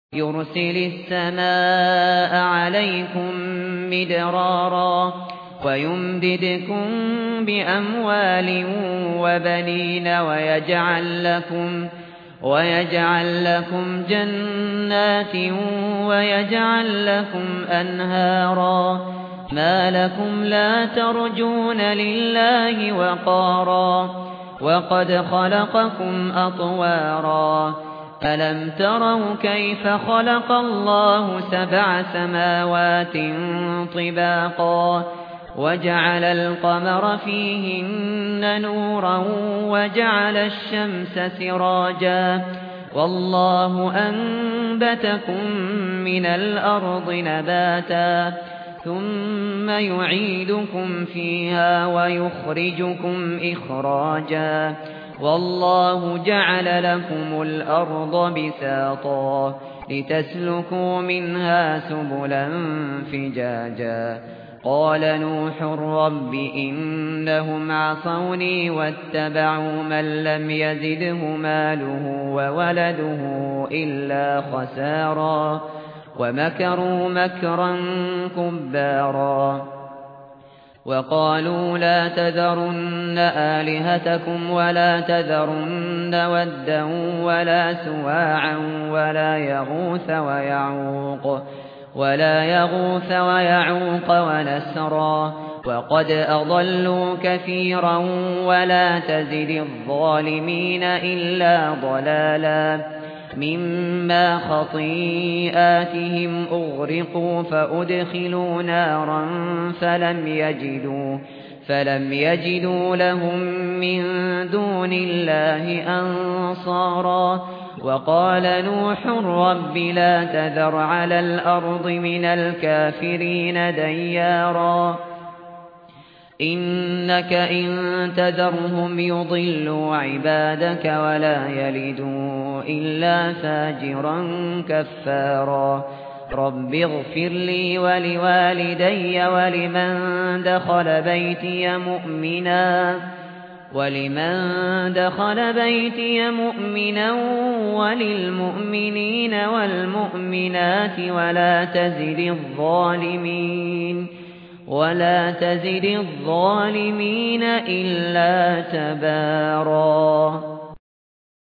يُرْسِلِ السَّمَاءَ عَلَيْكُم مِّدْرَارًا وَيُمْدِدْكُم بِأَمْوَالٍ وَبَنِينَ وَيَجْعَل لَّكُمْ جَنَّاتٍ وَيَجْعَل لَّكُمْ أَنْهَارًا مَا لَكُمْ لَا تَرْجُونَ لِلَّهِ وَقَارًا وَقَدْ خَلَقَكُمْ أَطْوَارًا أَلَمْ تَرَوْا كَيْفَ خَلَقَ اللَّهُ 7 سَمَاوَاتٍ طِبَاقًا وَجَعَلَ الْقَمَرَ فِيهِنَّ نُورًا وَجَعَلَ الشَّمْسَ سِرَاجًا وَاللَّهُ أَنبَتَكُم مِّنَ الْأَرْضِ نَبَاتًا ثُمَّ يُعِيدُكُمْ فِيهَا وَيُخْرِجُكُمْ إِخْرَاجًا وَاللَّهُ جَعَلَ لَكُمُ الْأَرْضَ بِسَاطًا لِتَسْلُكُوا مِنْهَا سُبُلًا فِجَاجًا قَالَ نُوحٌ رَبِّ إِنَّهُمْ عَصَوْنِي وَاتَّبَعُوا مَن لَّمْ يَزِدْهُ مَالُهُ وَوَلَدُهُ إِلَّا خَسَارًا وَمَكَرُوا مَكْرًا كُبَّارًا وَقَالُوا لَا تَذَرُنَّ آلِهَتَكُمْ وَلَا تَذَرُنَّ وَدًّا وَلَا سُوَاعًا وَلَا يَغُوثَ وَيَعُوقَ وَنَسْرًا وَقَدْ أَضَلُّوا كَثِيرًا وَلَا تَزِدِ الظَّالِمِينَ إِلَّا ضَلَالًا مِمَّا خَطِيئَاتِهِمْ أُغْرِقُوا فَأُدْخِلُوا نَارًا فَلَمْ يَجِدُوا لَهُم مِّن دُونِ اللَّهِ أَنصَارًا وَقَالَ نُوحٌ رَبِّ لَا تَذَرْ عَلَى الْأَرْضِ مِنَ الْكَافِرِينَ دَيَّارًا إِنَّكَ إِن تَذَرْهُمْ يُضِلُّوا عِبَادَكَ وَلَا يَلِدُوا إِلَّا فَاجِرًا كَفَّارًا رَبِّ اغْفِرْ لِي وَلِوَالِدَيَّ وَلِمَن دَخَلَ بَيْتِيَ مُؤْمِنًا وَلِلْمُؤْمِنِينَ وَالْمُؤْمِنَاتِ وَلَا تَزِدِ الظَّالِمِينَ إِلَّا تَبَارًا